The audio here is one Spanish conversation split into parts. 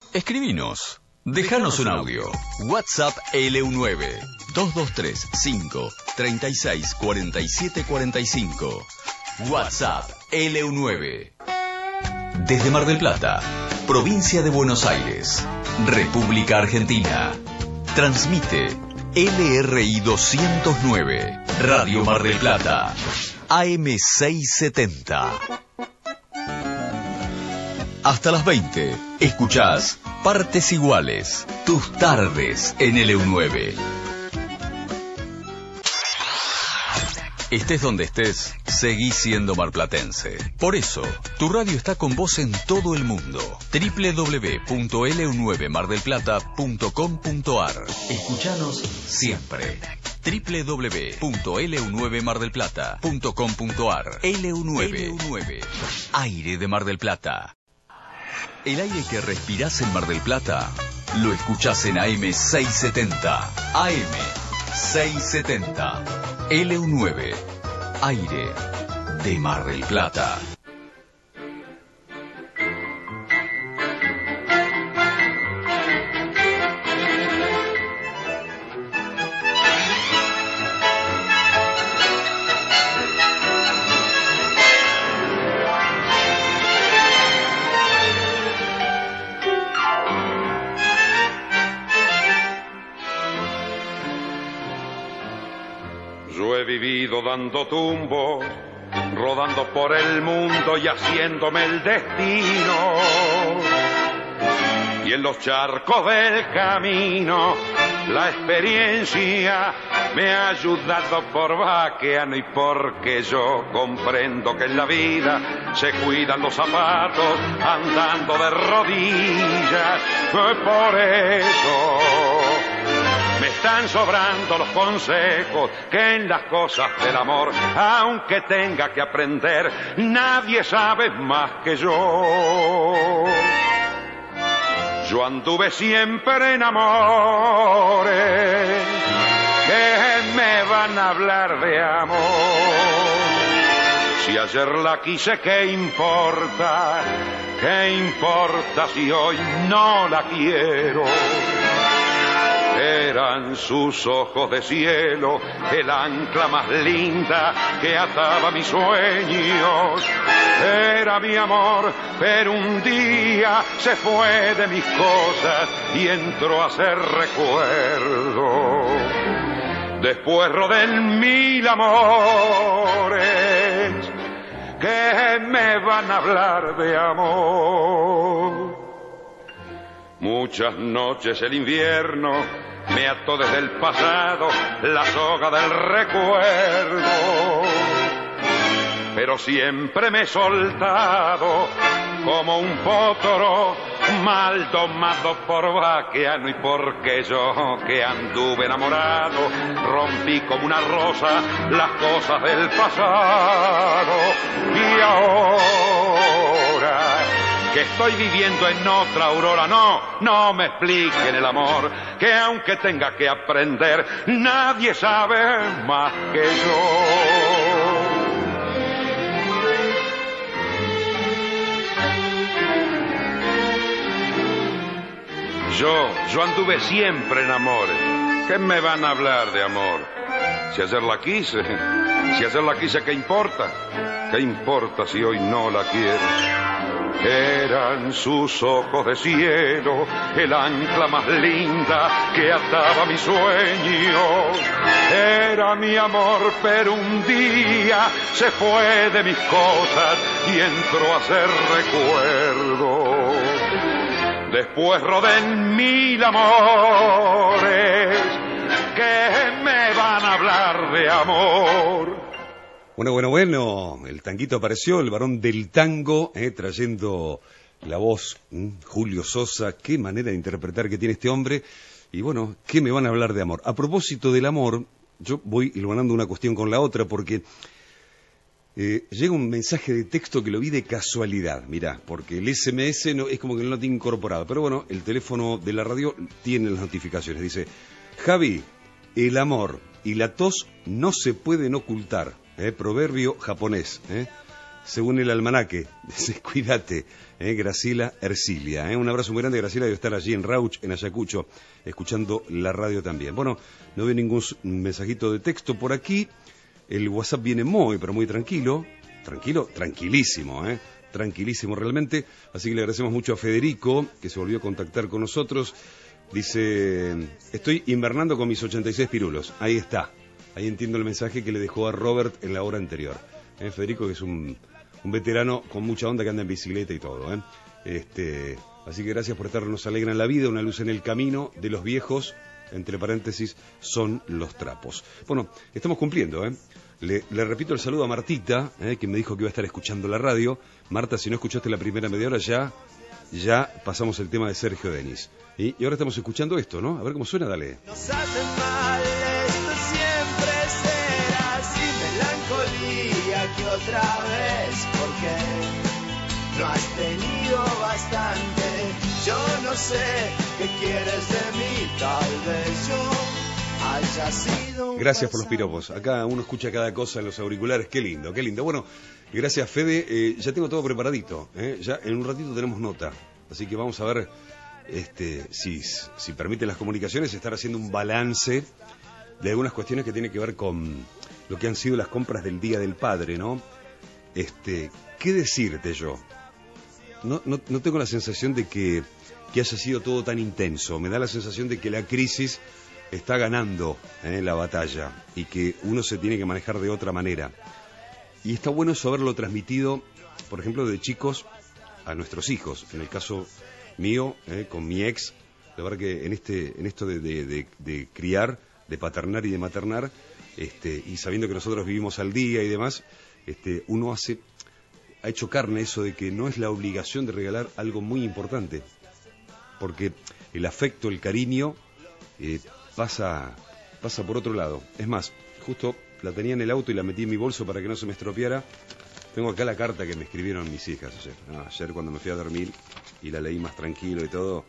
Escribinos. Déjanos un audio. WhatsApp LU9 223 5 36 47 45. WhatsApp LU9. Desde Mar del Plata, provincia de Buenos Aires, República Argentina. Transmite LRI 209, Radio Mar del Plata, AM 670. Hasta las 20, escuchás Partes Iguales, tus tardes en LU9. Estés donde estés, seguí siendo marplatense. Por eso, tu radio está con vos en todo el mundo. www.lu9mardelplata.com.ar. Escuchanos siempre. www.lu9mardelplata.com.ar. LU9. Aire de Mar del Plata. El aire que respirás en Mar del Plata, lo escuchás en AM 670. AM 670. LU9. Aire de Mar del Plata. Vivido dando tumbos, rodando por el mundo y haciéndome el destino. Y en los charcos del camino, la experiencia me ha ayudado por vaqueano y porque yo comprendo que en la vida se cuidan los zapatos andando de rodillas. Por eso me están sobrando los consejos que en las cosas del amor, aunque tenga que aprender, nadie sabe más que yo. Yo anduve siempre en amores que me van a hablar de amor. Si ayer la quise, ¿qué importa? ¿Qué importa si hoy no la quiero? Eran sus ojos de cielo, el ancla más linda que ataba mis sueños. Era mi amor, pero un día se fue de mis cosas y entró a ser recuerdo. Después rodé en 1000 amores que me van a hablar de amor. Muchas noches el invierno me ató desde el pasado la soga del recuerdo, pero siempre me he soltado como un potro mal domado por vaqueano, y porque yo que anduve enamorado rompí como una rosa las cosas del pasado. Y ahora que estoy viviendo en otra aurora, no me expliquen el amor, que aunque tenga que aprender, nadie sabe más que yo. Yo anduve siempre en amores. ¿Qué me van a hablar de amor? Si ayer la quise, ¿qué importa? ¿Qué importa si hoy no la quiero? Eran sus ojos de cielo, el ancla más linda que ataba mis sueños. Era mi amor, pero un día se fue de mis cosas y entró a ser recuerdo. Después rodé en 1000 amores que me van a hablar de amor. Bueno, el tanguito apareció, el varón del tango, trayendo la voz, Julio Sosa. Qué manera de interpretar que tiene este hombre. Y bueno, ¿qué me van a hablar de amor? A propósito del amor, yo voy hilvanando una cuestión con la otra, porque llega un mensaje de texto que lo vi de casualidad, mirá, porque el SMS no, es como que no lo tiene incorporado, pero bueno, el teléfono de la radio tiene las notificaciones. Dice: Javi, el amor y la tos no se pueden ocultar. Proverbio japonés. según el almanaque. Dice, cuídate, Graciela Ercilia. Un abrazo muy grande, Graciela, debe estar allí en Rauch, en Ayacucho, escuchando la radio también. Bueno, no veo ningún mensajito de texto por aquí. El WhatsApp viene muy, pero muy tranquilo. Tranquilo, tranquilísimo, tranquilísimo realmente. Así que le agradecemos mucho a Federico, que se volvió a contactar con nosotros. Dice, estoy invernando con mis 86 pirulos. Ahí está. Ahí entiendo el mensaje que le dejó a Robert en la hora anterior. Federico, que es un veterano con mucha onda, que anda en bicicleta y todo. Así que gracias por estar, nos alegra en la vida, una luz en el camino de los viejos, entre paréntesis, son los trapos. Bueno, estamos cumpliendo, Le repito el saludo a Martita, que me dijo que iba a estar escuchando la radio. Marta, si no escuchaste la primera media hora, ya pasamos el tema de Sergio Denis. Y ahora estamos escuchando esto, ¿no? A ver cómo suena, dale. Nos hacen mal, esto siempre será así, melancolía que otra vez, porque no has tenido bastante. Yo no sé qué quieres de mí, tal vez yo haya sido un Gracias por los piropos. Acá uno escucha cada cosa en los auriculares. Qué lindo, qué lindo. Bueno, gracias, Fede. Ya tengo todo preparadito. Ya en un ratito tenemos nota. Así que vamos a ver si permiten las comunicaciones, estar haciendo un balance de algunas cuestiones que tienen que ver con lo que han sido las compras del Día del Padre, ¿no? ¿Qué decirte yo? No tengo la sensación de que haya sido todo tan intenso. Me da la sensación de que la crisis está ganando la batalla y que uno se tiene que manejar de otra manera. Y está bueno eso haberlo transmitido, por ejemplo, de chicos a nuestros hijos. En el caso mío, con mi ex, la verdad que en esto de criar, de paternar y de maternar, y sabiendo que nosotros vivimos al día y demás, uno ha hecho carne eso de que no es la obligación de regalar algo muy importante, porque el afecto, el cariño, pasa por otro lado. Es más, justo la tenía en el auto y la metí en mi bolso para que no se me estropeara. Tengo acá la carta que me escribieron mis hijas ayer. Ayer cuando me fui a dormir y la leí más tranquilo y todo.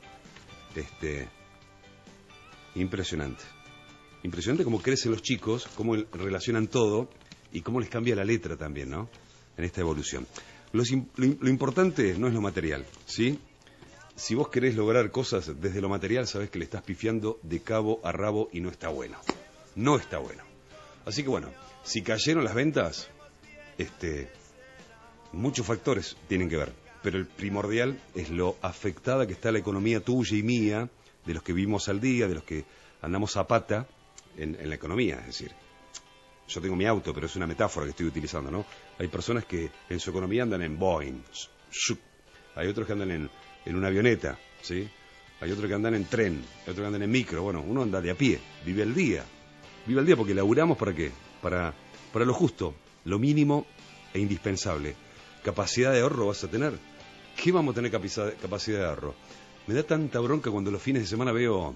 Impresionante. Impresionante cómo crecen los chicos, cómo relacionan todo y cómo les cambia la letra también, ¿no? En esta evolución. Lo importante no es lo material, ¿sí? Si vos querés lograr cosas desde lo material, sabés que le estás pifiando de cabo a rabo y no está bueno. No está bueno. Así que bueno, si cayeron las ventas, muchos factores tienen que ver, pero el primordial es lo afectada que está la economía tuya y mía, de los que vivimos al día, de los que andamos a pata en la economía. Es decir, yo tengo mi auto, pero es una metáfora que estoy utilizando, ¿no? Hay personas que en su economía andan en Boeing, hay otros que andan en una avioneta, ¿sí? Hay otros que andan en tren, hay otros que andan en micro. Bueno, uno anda de a pie, vive al día porque laburamos ¿para qué? Para lo justo, lo mínimo e indispensable. Capacidad de ahorro vas a tener. ¿Qué vamos a tener capacidad de ahorro? Me da tanta bronca cuando los fines de semana veo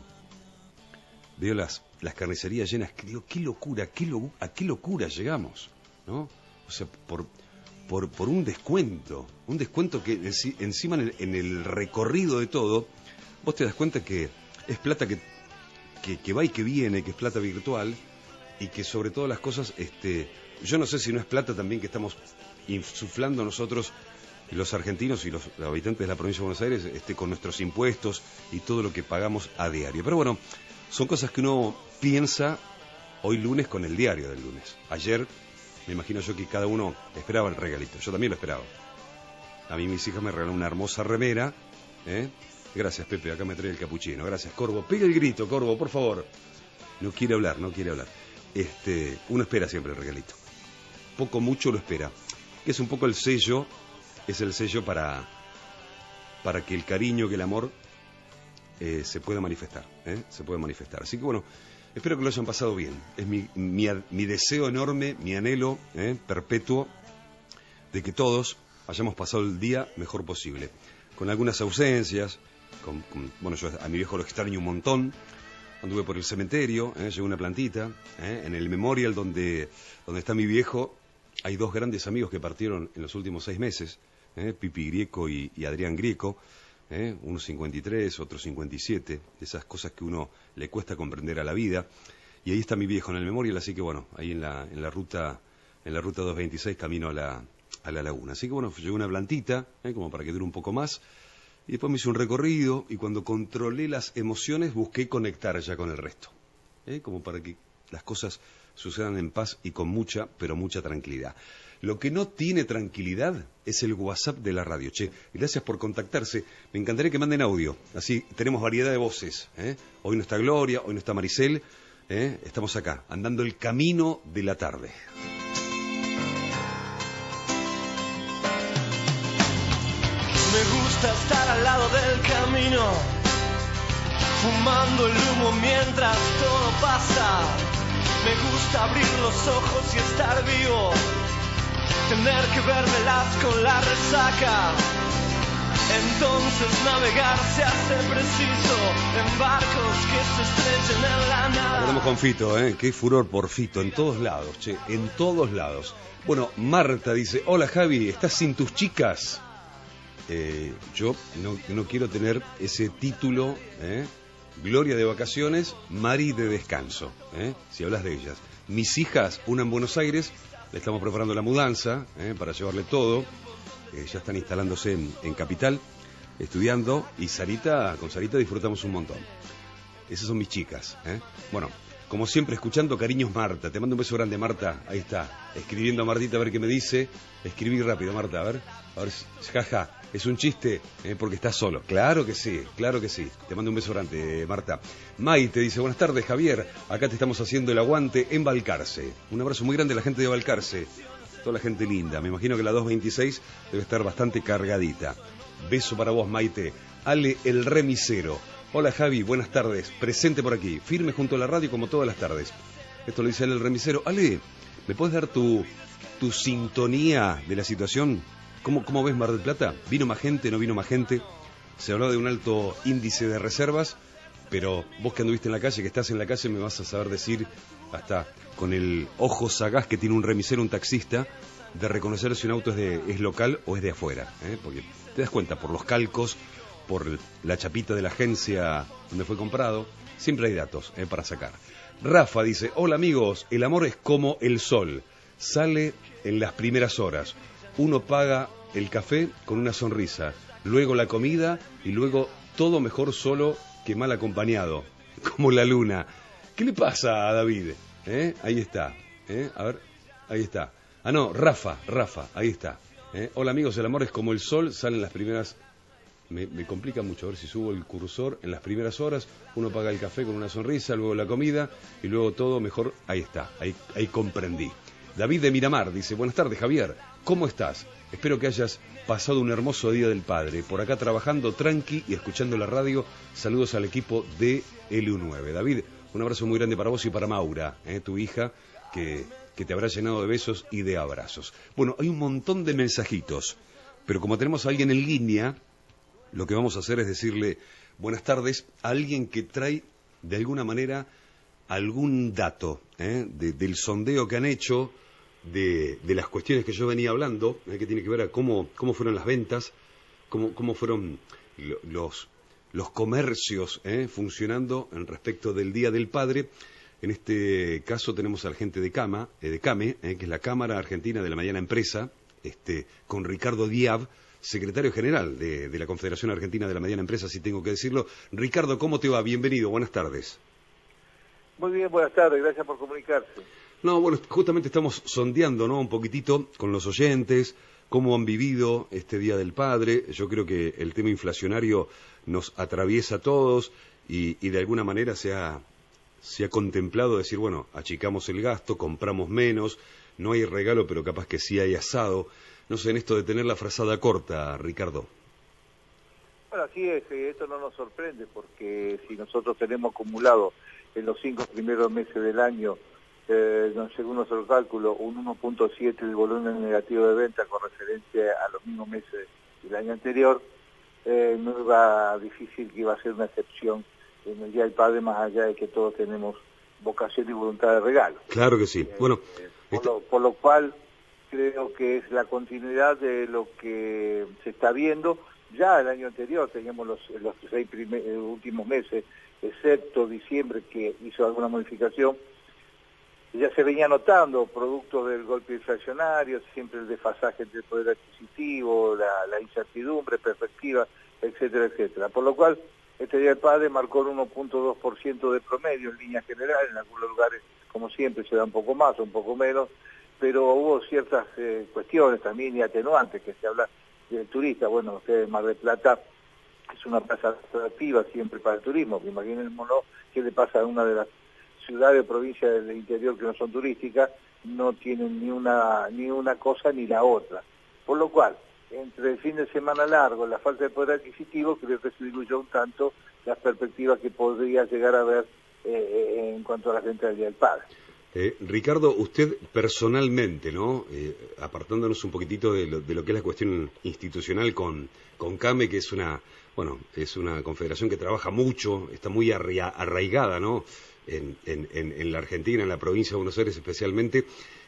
las carnicerías llenas, que digo, qué locura, a qué locura llegamos, ¿no? O sea, por un descuento que encima en el recorrido de todo, vos te das cuenta que es plata que va y que viene, que es plata virtual, y que sobre todas las cosas, yo no sé si no es plata también que estamos insuflando nosotros, los argentinos y los habitantes de la provincia de Buenos Aires, con nuestros impuestos y todo lo que pagamos a diario. Pero bueno, son cosas que uno piensa hoy lunes con el diario del lunes. Ayer, me imagino yo que cada uno esperaba el regalito. Yo también lo esperaba. A mí mis hijas me regalaron una hermosa remera. Gracias, Pepe, acá me trae el capuchino. Gracias, Corvo. Pega el grito, Corvo, por favor. No quiere hablar. Uno espera siempre el regalito. Poco, mucho lo espera. Que es un poco el sello, para que el cariño, que el amor se pueda manifestar. Así que bueno, espero que lo hayan pasado bien. Es mi deseo enorme, mi anhelo perpetuo, de que todos hayamos pasado el día mejor posible. Con algunas ausencias, bueno, yo a mi viejo lo extraño un montón. Anduve por el cementerio, llevé una plantita. En el memorial donde está mi viejo, hay dos grandes amigos que partieron en los últimos 6 meses, Pipi Grieco y Adrián Grieco. Uno 53, otro 57, esas cosas que uno le cuesta comprender a la vida. Y ahí está mi viejo en el memorial, así que bueno, ahí en la ruta 226, camino a a la laguna. Así que bueno, llevé una plantita, como para que dure un poco más, y después me hice un recorrido, y cuando controlé las emociones busqué conectar ya con el resto, como para que las cosas sucedan en paz y con mucha, pero mucha tranquilidad. Lo que no tiene tranquilidad es el WhatsApp de la radio. Che, gracias por contactarse. Me encantaría que manden audio. Así tenemos variedad de voces. Hoy no está Gloria, hoy no está Maricel. Estamos acá, andando el camino de la tarde. Me gusta estar al lado del camino, fumando el humo mientras todo pasa. Me gusta abrir los ojos y estar vivo, tener que vermelas con la resaca. Entonces navegar se hace preciso en barcos que se estrechen en la nada. Hablamos con Fito, qué furor por Fito, en todos lados, che, en todos lados. Bueno, Marta dice, hola Javi, ¿estás sin tus chicas? Yo no quiero tener ese título, Gloria de vacaciones, Mari de descanso, si hablas de ellas. Mis hijas, una en Buenos Aires, le estamos preparando la mudanza, para llevarle todo, ya están instalándose en Capital, estudiando, y con Sarita disfrutamos un montón. Esas son mis chicas, Bueno, como siempre, escuchando Cariños Marta, te mando un beso grande, Marta, ahí está, escribiendo a Martita a ver qué me dice, escribí rápido, Marta, a ver, jaja. Es un chiste, porque estás solo. Claro que sí, Te mando un beso grande, Marta. Maite dice, buenas tardes, Javier. Acá te estamos haciendo el aguante en Balcarce. Un abrazo muy grande a la gente de Balcarce. Toda la gente linda. Me imagino que la 226 debe estar bastante cargadita. Beso para vos, Maite. Ale, el remisero. Hola, Javi, buenas tardes. Presente por aquí. Firme junto a la radio como todas las tardes. Esto lo dice Ale, el remisero. Ale, ¿me puedes dar tu sintonía de la situación? ¿Cómo ves Mar del Plata? ¿Vino más gente, no vino más gente? Se habló de un alto índice de reservas, pero vos que anduviste en la calle, que estás en la calle, me vas a saber decir, hasta con el ojo sagaz que tiene un remisero, un taxista, de reconocer si un auto es local o es de afuera. Porque te das cuenta, por los calcos, por la chapita de la agencia donde fue comprado, siempre hay datos para sacar. Rafa dice, hola amigos, el amor es como el sol, sale en las primeras horas. Uno paga el café con una sonrisa, luego la comida y luego todo mejor solo que mal acompañado, como la luna. ¿Qué le pasa a David? Ahí está. A ver, ahí está. Ah, no, Rafa, ahí está. Hola amigos, el amor es como el sol, salen las primeras... Me complica mucho, a ver si subo el cursor. En las primeras horas uno paga el café con una sonrisa, luego la comida y luego todo mejor. Ahí está, ahí comprendí. David de Miramar dice, buenas tardes Javier, ¿cómo estás? Espero que hayas pasado un hermoso Día del Padre, por acá trabajando tranqui y escuchando la radio. Saludos al equipo de LU9. David, un abrazo muy grande para vos y para Maura, tu hija, que te habrá llenado de besos y de abrazos. Bueno, hay un montón de mensajitos, pero como tenemos a alguien en línea, lo que vamos a hacer es decirle buenas tardes a alguien que trae de alguna manera algún dato del sondeo que han hecho, de las cuestiones que yo venía hablando, que tiene que ver a cómo fueron las ventas, cómo fueron los comercios funcionando en respecto del Día del Padre. En este caso tenemos a la gente de CAME, que es la Cámara Argentina de la Mediana Empresa, con Ricardo Diab, secretario general de la Confederación Argentina de la Mediana Empresa, si tengo que decirlo. Ricardo, ¿cómo te va? Bienvenido, buenas tardes. Muy bien, buenas tardes, gracias por comunicarse. No, bueno, justamente estamos sondeando, ¿no?, un poquitito con los oyentes, cómo han vivido este Día del Padre. Yo creo que el tema inflacionario nos atraviesa a todos y de alguna manera se ha contemplado decir, bueno, achicamos el gasto, compramos menos, no hay regalo, pero capaz que sí hay asado. No sé, en esto de tener la frazada corta, Ricardo. Bueno, así es, esto no nos sorprende, porque si nosotros tenemos acumulado en los 5 primeros meses del año, según nuestro cálculo, un 1.7 del volumen negativo de venta con referencia a los mismos meses del año anterior, no iba difícil que iba a ser una excepción en el Día del Padre, más allá de que todos tenemos vocación y voluntad de regalo. Claro que sí. Bueno, por lo cual creo que es la continuidad de lo que se está viendo. Ya el año anterior teníamos los 6 últimos meses, excepto diciembre, que hizo alguna modificación, ya se venía notando, producto del golpe inflacionario, siempre el desfasaje entre el poder adquisitivo, la incertidumbre, perspectiva, etcétera, etcétera. Por lo cual, este Día del Padre marcó el 1.2% de promedio en línea general, en algunos lugares, como siempre, se da un poco más o un poco menos, pero hubo ciertas cuestiones también y atenuantes, que se habla del turista. Bueno, ustedes, Mar del Plata es una plaza atractiva siempre para el turismo, imaginémonos qué le pasa a una de las ciudades o provincias del interior que no son turísticas, no tienen ni una cosa ni la otra. Por lo cual, entre el fin de semana largo, la falta de poder adquisitivo, creo que se diluyó un tanto las perspectivas que podría llegar a haber en cuanto a la gente del Día del Padre. Ricardo, usted personalmente, ¿no? Apartándonos un poquitito de lo que es la cuestión institucional con CAME, que es una confederación que trabaja mucho, está muy arraigada, ¿no? En la Argentina, en la provincia de Buenos Aires especialmente,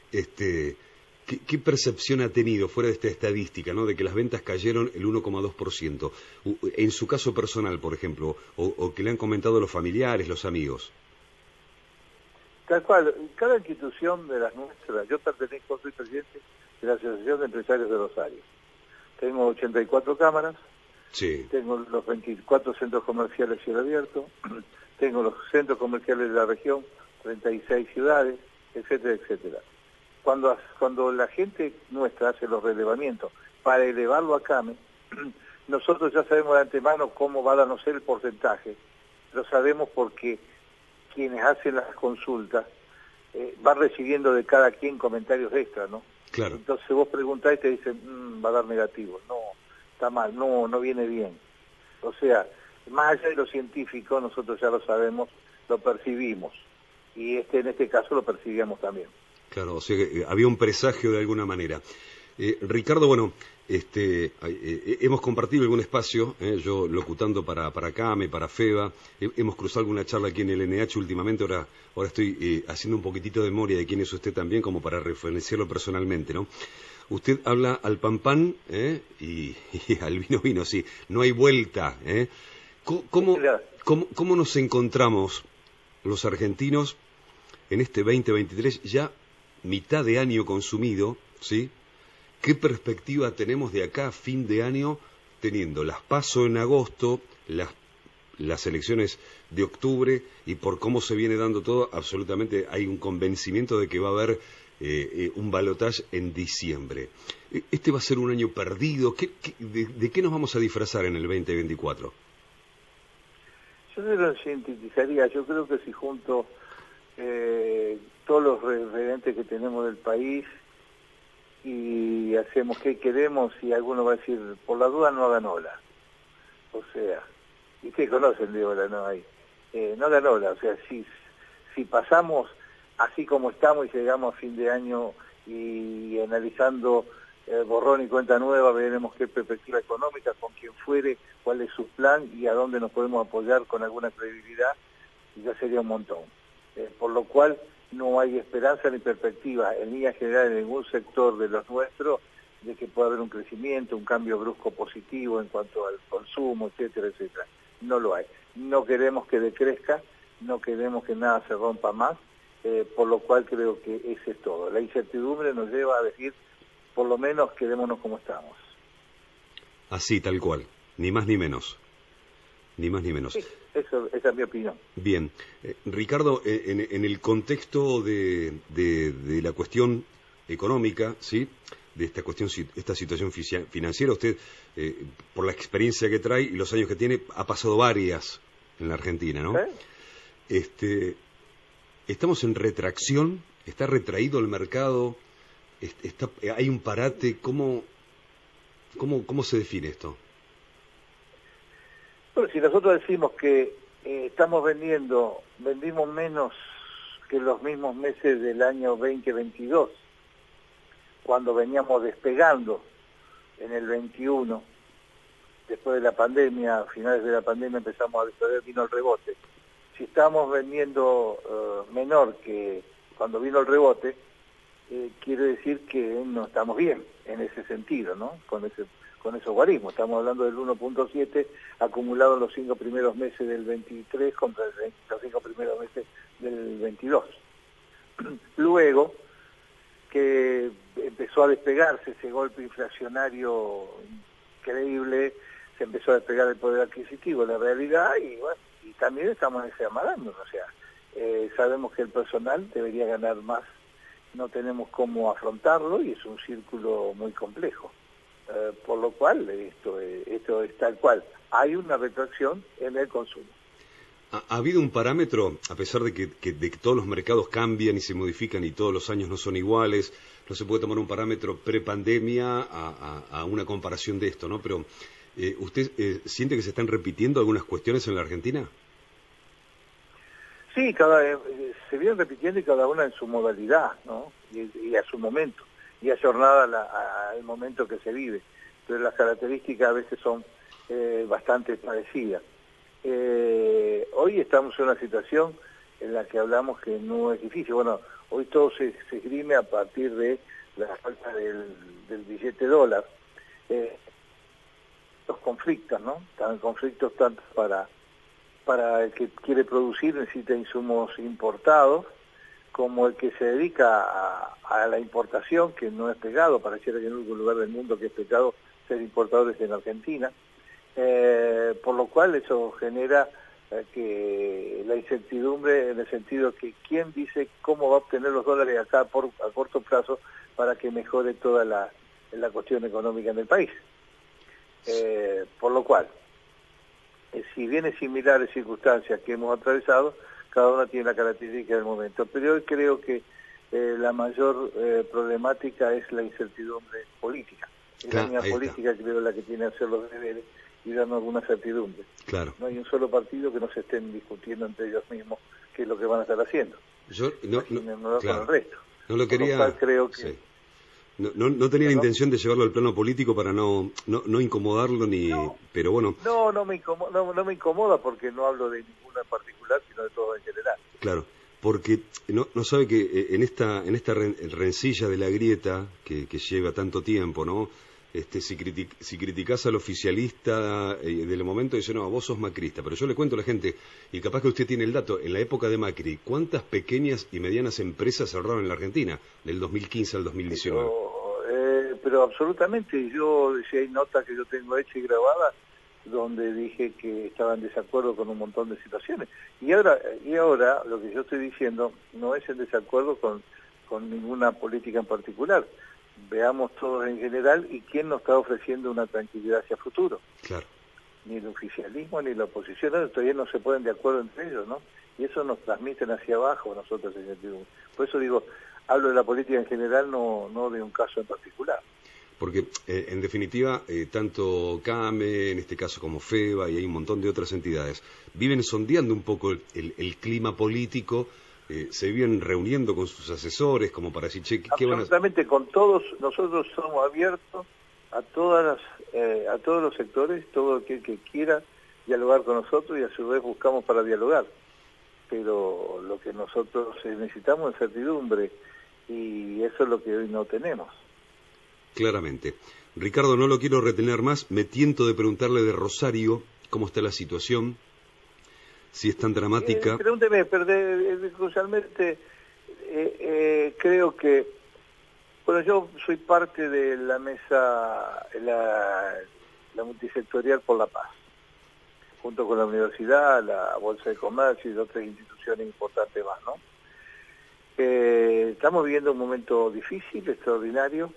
¿qué percepción ha tenido fuera de esta estadística, ¿no? De que las ventas cayeron el 1,2%? En su caso personal, por ejemplo, o que le han comentado los familiares, los amigos. Tal cual, cada institución de las nuestras, yo pertenezco, soy presidente de la Asociación de Empresarios de Rosario. Tengo 84 cámaras, sí. Tengo los 24 centros comerciales cielo abierto, tengo los centros comerciales de la región, 36 ciudades, etcétera, etcétera. Cuando la gente nuestra hace los relevamientos para elevarlo a CAME, nosotros ya sabemos de antemano cómo va a darnos el porcentaje. Lo sabemos porque quienes hacen las consultas van recibiendo de cada quien comentarios extra, ¿no? Claro. Entonces vos preguntás y te dicen, va a dar negativo, no, está mal, no viene bien. O sea, más allá de lo científico, nosotros ya lo sabemos, lo percibimos, y en este caso lo percibíamos también. Claro, o sea que había un presagio de alguna manera. Ricardo, bueno, hemos compartido algún espacio, yo locutando para CAME, para FEBA, hemos cruzado alguna charla aquí en el NH últimamente, ahora estoy haciendo un poquitito de memoria de quién es usted también, como para referenciarlo personalmente, ¿no? Usted habla al pan y al vino, sí, no hay vuelta, ¿eh? ¿Cómo nos encontramos los argentinos en este 2023, ya mitad de año consumido, ¿sí? ¿Qué perspectiva tenemos de acá a fin de año, teniendo las PASO en agosto, las elecciones de octubre, y por cómo se viene dando todo, absolutamente hay un convencimiento de que va a haber un balotaje en diciembre? ¿Este va a ser un año perdido? ¿De qué nos vamos a disfrazar en el 2024? Yo no lo sintetizaría. Yo creo que si junto todos los referentes que tenemos del país y hacemos qué queremos, y alguno va a decir, por la duda no hagan ola. O sea, y ustedes conocen de ola, ¿no? No hagan ola. O sea, si pasamos así como estamos y llegamos a fin de año y analizando borrón y cuenta nueva, veremos qué perspectiva económica, con quién fuere, cuál es su plan y a dónde nos podemos apoyar con alguna credibilidad, y ya sería un montón. Por lo cual no hay esperanza ni perspectiva en línea general en ningún sector de los nuestros de que pueda haber un crecimiento, un cambio brusco positivo en cuanto al consumo, etcétera, etcétera. No lo hay. No queremos que decrezca, no queremos que nada se rompa más, por lo cual creo que ese es todo. La incertidumbre nos lleva a decir, por lo menos quedémonos como estamos. Así, tal cual, ni más ni menos. Ni más ni menos. Sí, esa es mi opinión. Bien. Ricardo, en el contexto de la cuestión económica, ¿sí? De esta situación financiera, usted, por la experiencia que trae y los años que tiene, ha pasado varias en la Argentina, ¿no? ¿Sí? Estamos en retracción, está retraído el mercado, hay un parate. ¿Cómo se define esto? Bueno, si nosotros decimos que vendimos menos que los mismos meses del año 2022, cuando veníamos despegando en el 21, después de la pandemia, a finales de la pandemia empezamos a despegar, vino el rebote. Si estamos vendiendo menor que cuando vino el rebote, quiere decir que no estamos bien en ese sentido, ¿no? Con esos guarismos. Estamos hablando del 1.7 acumulado en los 5 primeros meses del 23 contra los 5 primeros meses del 22. Luego que empezó a despegarse ese golpe inflacionario increíble, se empezó a despegar el poder adquisitivo, la realidad, y bueno, y también estamos desamarándonos, o sea, sabemos que el personal debería ganar más, no tenemos cómo afrontarlo y es un círculo muy complejo, por lo cual esto es tal cual, hay una retracción en el consumo. ¿Ha habido un parámetro, a pesar de que todos los mercados cambian y se modifican y todos los años no son iguales, no se puede tomar un parámetro prepandemia a una comparación de esto, ¿no? Pero ¿usted siente que se están repitiendo algunas cuestiones en la Argentina? Sí, se vienen repitiendo y cada una en su modalidad, ¿no? Y a su momento, y ayornada al momento que se vive, pero las características a veces son bastante parecidas. Hoy estamos en una situación en la que hablamos que no es difícil. Bueno, hoy todo se esgrime a partir de la falta del billete dólar. Los conflictos, ¿no? Están conflictos tanto para el que quiere producir, necesita insumos importados, como el que se dedica a la importación, que no es pecado, pareciera que en algún lugar del mundo que es pecado ser importadores en Argentina. Por lo cual eso genera que la incertidumbre en el sentido que quién dice cómo va a obtener los dólares acá a corto plazo para que mejore toda la cuestión económica en el país. Por lo cual, si bien es similares circunstancias que hemos atravesado, cada una tiene la característica del momento. Pero yo creo que la mayor problemática es la incertidumbre política. Es la misma política, creo, la que tiene que hacer los deberes y darnos alguna certidumbre. Claro. No hay un solo partido que no se estén discutiendo entre ellos mismos qué es lo que van a estar haciendo. Yo claro. Con el resto. No lo quería. Creo que... Sí. No tenía la intención de llevarlo al plano político para no incomodarlo ni. No, pero bueno. No me incomoda porque no hablo de ninguna en particular, sino de todo en general. Claro. Porque no sabe que en esta rencilla de la grieta que lleva tanto tiempo, ¿no? Si criticás al oficialista del momento, dice, no, vos sos macrista. Pero yo le cuento a la gente, y capaz que usted tiene el dato, en la época de Macri, ¿cuántas pequeñas y medianas empresas cerraron en la Argentina, del 2015 al 2019? Pero absolutamente, si hay notas que yo tengo hechas y grabadas, donde dije que estaba en desacuerdo con un montón de situaciones. Y ahora lo que yo estoy diciendo no es en desacuerdo con ninguna política en particular. Veamos todos en general y quién nos está ofreciendo una tranquilidad hacia futuro. Claro. Ni el oficialismo ni la oposición, todavía no se ponen de acuerdo entre ellos, ¿no? Y eso nos transmiten hacia abajo nosotros en sentido. Por eso digo, hablo de la política en general, no de un caso en particular. Porque, en definitiva, tanto CAME, en este caso como FEBA, y hay un montón de otras entidades, viven sondeando un poco el clima político, se viven reuniendo con sus asesores, como para decir, che, ¿qué van a hacer? Absolutamente, con todos, nosotros somos abiertos a todos los sectores, todo aquel que quiera dialogar con nosotros, y a su vez buscamos para dialogar. Pero lo que nosotros necesitamos es certidumbre, y eso es lo que hoy no tenemos. Claramente. Ricardo, no lo quiero retener más, me tiento de preguntarle de Rosario, ¿cómo está la situación? Si es tan dramática. Pregúnteme, crucialmente, creo que, bueno, yo soy parte de la mesa, la multisectorial por la paz, junto con la universidad, la Bolsa de Comercio y otras instituciones importantes más, ¿no? Estamos viviendo un momento difícil, extraordinario,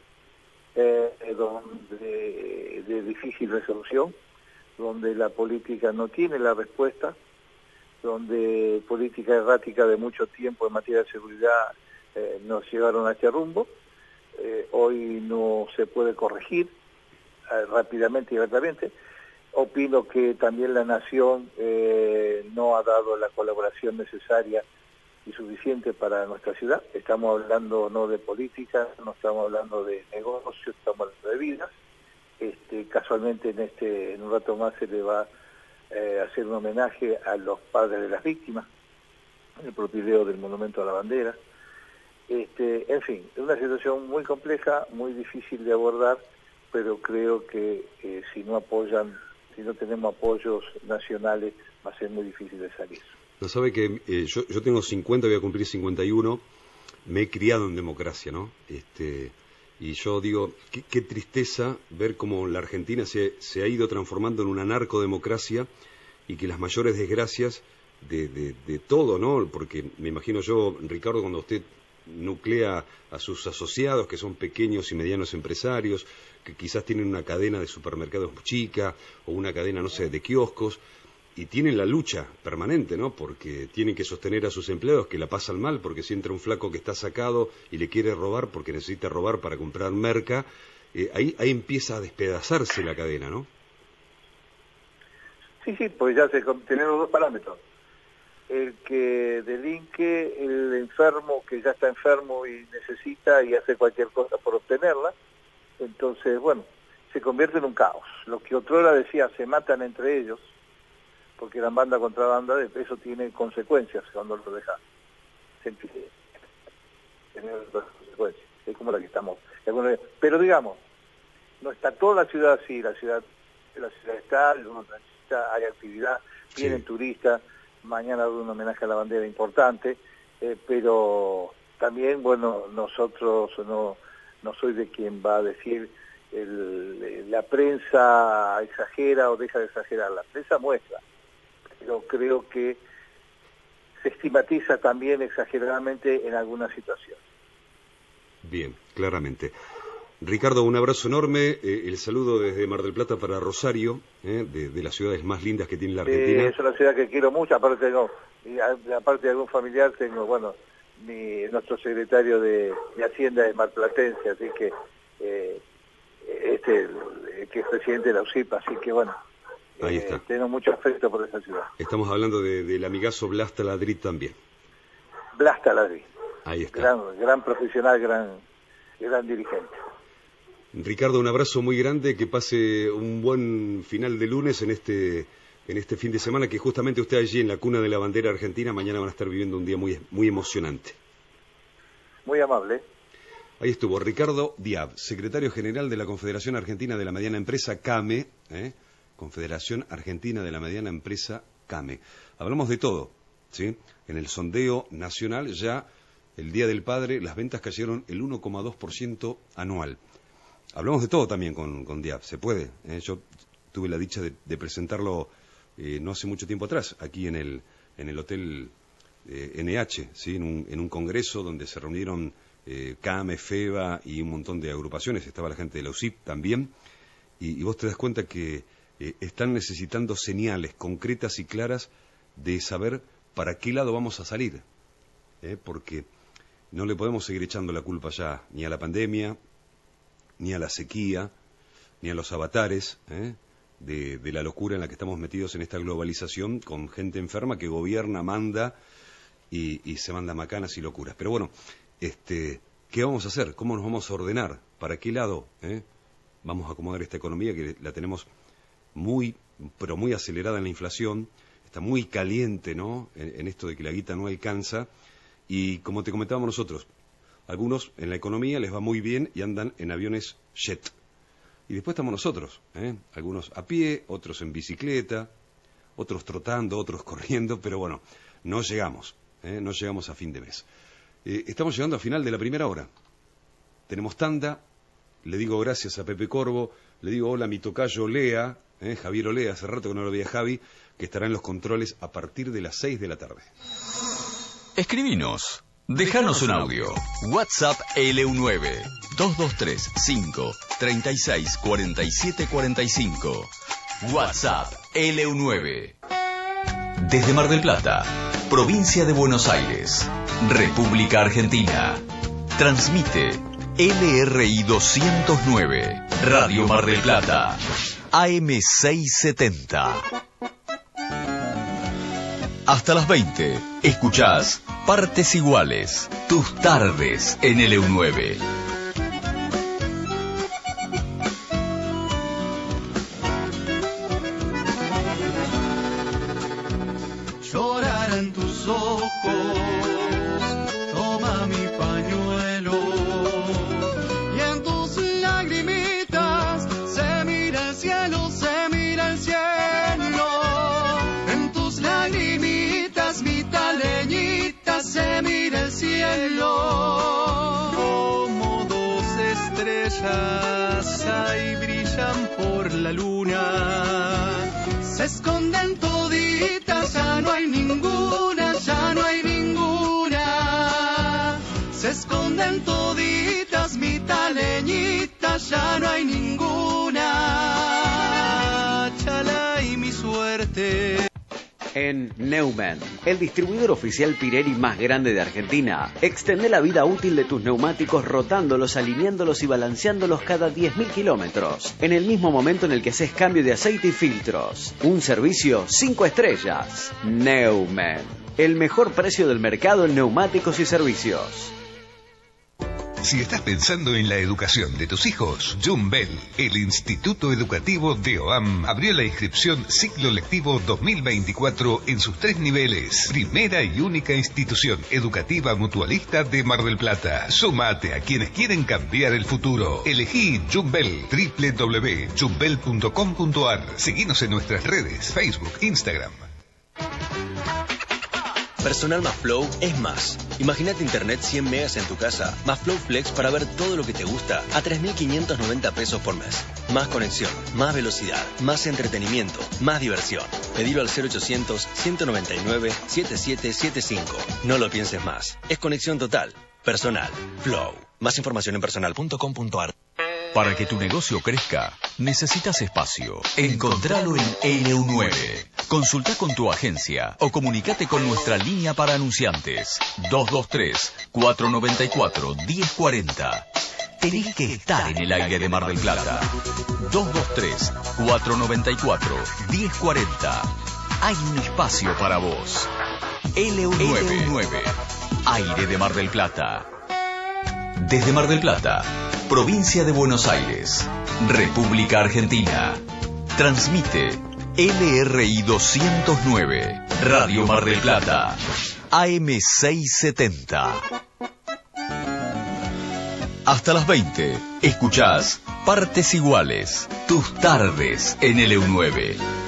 de difícil resolución, donde la política no tiene la respuesta, donde política errática de mucho tiempo en materia de seguridad nos llevaron a este rumbo. Hoy no se puede corregir rápidamente y abiertamente. Opino que también la Nación no ha dado la colaboración necesaria y suficiente para nuestra ciudad. Estamos hablando no de política, no estamos hablando de negocios, estamos hablando de vidas. Casualmente en un rato más se le va hacer un homenaje a los padres de las víctimas, el propileo del Monumento a la Bandera. En fin, es una situación muy compleja, muy difícil de abordar, pero creo que si no tenemos apoyos nacionales, va a ser muy difícil de salir. No sabe que yo tengo 50, voy a cumplir 51, me he criado en democracia, ¿no? Y yo digo, qué tristeza ver cómo la Argentina se ha ido transformando en una narcodemocracia y que las mayores desgracias de todo, ¿no? Porque me imagino yo, Ricardo, cuando usted nuclea a sus asociados, que son pequeños y medianos empresarios, que quizás tienen una cadena de supermercados chica o una cadena, no sé, de kioscos, y tienen la lucha permanente, ¿no? Porque tienen que sostener a sus empleados que la pasan mal, porque si entra un flaco que está sacado y le quiere robar porque necesita robar para comprar merca, ahí empieza a despedazarse la cadena, ¿no? Sí, pues ya tenemos dos parámetros. El que delinque, el enfermo que ya está enfermo y necesita y hace cualquier cosa por obtenerla. Entonces, bueno, se convierte en un caos. Lo que otrora decía, se matan entre ellos, porque eran banda contra banda, eso tiene consecuencias cuando lo dejas. Se empieza a tener consecuencias. Es como la que estamos. Pero digamos, no está toda la ciudad así, la ciudad está, hay actividad, vienen turistas, mañana hay un homenaje a la bandera importante, pero también, bueno, nosotros no soy de quien va a decir la prensa exagera o deja de exagerar, la prensa muestra, pero creo que se estigmatiza también exageradamente en algunas situaciones. Bien, claramente. Ricardo, un abrazo enorme, el saludo desde Mar del Plata para Rosario, de las ciudades más lindas que tiene la Argentina. Es una ciudad que quiero mucho, aparte de algún familiar tengo, bueno, nuestro secretario de Hacienda es marplatense, así que que es presidente de la UCIP, así que bueno, ahí está. Tengo mucho afecto por esa ciudad. Estamos hablando del amigazo Blas Taladrid también. Blas Taladrid. Ahí está. Gran profesional, gran dirigente. Ricardo, un abrazo muy grande, que pase un buen final de lunes en este fin de semana, que justamente usted allí en la cuna de la bandera argentina, mañana van a estar viviendo un día muy, muy emocionante. Muy amable. Ahí estuvo Ricardo Diab, secretario general de la Confederación Argentina de la Mediana Empresa, CAME, Confederación Argentina de la Mediana Empresa, CAME. Hablamos de todo, ¿sí? En el sondeo nacional ya el Día del Padre las ventas cayeron el 1,2% anual. Hablamos de todo también con Diab, se puede. Yo tuve la dicha de presentarlo no hace mucho tiempo atrás, aquí en el Hotel NH, ¿sí? en un congreso donde se reunieron CAME, FEBA y un montón de agrupaciones, estaba la gente de la UCIP también, y vos te das cuenta que están necesitando señales concretas y claras de saber para qué lado vamos a salir, porque no le podemos seguir echando la culpa ya ni a la pandemia, ni a la sequía, ni a los avatares de la locura en la que estamos metidos en esta globalización, con gente enferma que gobierna, manda y se manda macanas y locuras. Pero bueno, ¿qué vamos a hacer? ¿Cómo nos vamos a ordenar? ¿Para qué lado vamos a acomodar esta economía que la tenemos muy, pero muy acelerada en la inflación? Está muy caliente, ¿no? En esto de que la guita no alcanza. Y como te comentábamos nosotros, algunos en la economía les va muy bien y andan en aviones jet. Y después estamos nosotros, algunos a pie, otros en bicicleta, otros trotando, otros corriendo, pero bueno, no llegamos a fin de mes. Estamos llegando al final de la primera hora. Tenemos tanda, le digo gracias a Pepe Corvo, le digo hola a mi tocayo Lea, Javier Olea, hace rato que no lo veía Javi, que estará en los controles a partir de las 6 de la tarde. Escribinos. Déjanos un audio. WhatsApp LU9 223 5 36 47 45. WhatsApp LU9. Desde Mar del Plata, provincia de Buenos Aires, República Argentina. Transmite LRI 209, Radio Mar del Plata, AM 670. Hasta las 20, escuchás Partes Iguales, tus tardes en LU9. Llorarán tus ojos, toma mi pañuelo, y en tus lagrimitas se mira el cielo, se mira el cielo. En tus lagrimitas, mitad leñitas, se mira el cielo, como dos estrellas ahí brillan por la luna. Se esconden toditas, ya no hay ninguna, ya no hay ninguna. Se esconden toditas, mi taleñita, ya no hay ninguna. Chala y mi suerte. En Neumann, el distribuidor oficial Pirelli más grande de Argentina, extende la vida útil de tus neumáticos rotándolos, alineándolos y balanceándolos cada 10.000 kilómetros, en el mismo momento en el que haces cambio de aceite y filtros. Un servicio 5 estrellas. Neumann, el mejor precio del mercado en neumáticos y servicios. Si estás pensando en la educación de tus hijos, Jumbel, el Instituto Educativo de OAM, abrió la inscripción Ciclo Lectivo 2024 en sus 3 niveles. Primera y única institución educativa mutualista de Mar del Plata. Sumate a quienes quieren cambiar el futuro. Elegí Jumbel, www.jumbel.com.ar. Seguinos en nuestras redes, Facebook, Instagram. Personal más Flow es más. Imagínate internet 100 megas en tu casa, más Flow Flex para ver todo lo que te gusta a 3.590 pesos por mes. Más conexión, más velocidad, más entretenimiento, más diversión. Pedilo al 0800-199-7775. No lo pienses más. Es conexión total. Personal. Flow. Más información en personal.com.ar. Para que tu negocio crezca, necesitas espacio. Encontralo en LU9. Consulta con tu agencia o comunícate con nuestra línea para anunciantes. 223-494-1040. Tenés que estar en el aire de Mar del Plata. 223-494-1040. Hay un espacio para vos. LU9. Aire de Mar del Plata. Desde Mar del Plata, provincia de Buenos Aires, República Argentina. Transmite LRI 209, Radio Mar del Plata, AM 670. Hasta las 20, escuchás Partes Iguales, tus tardes en LU9.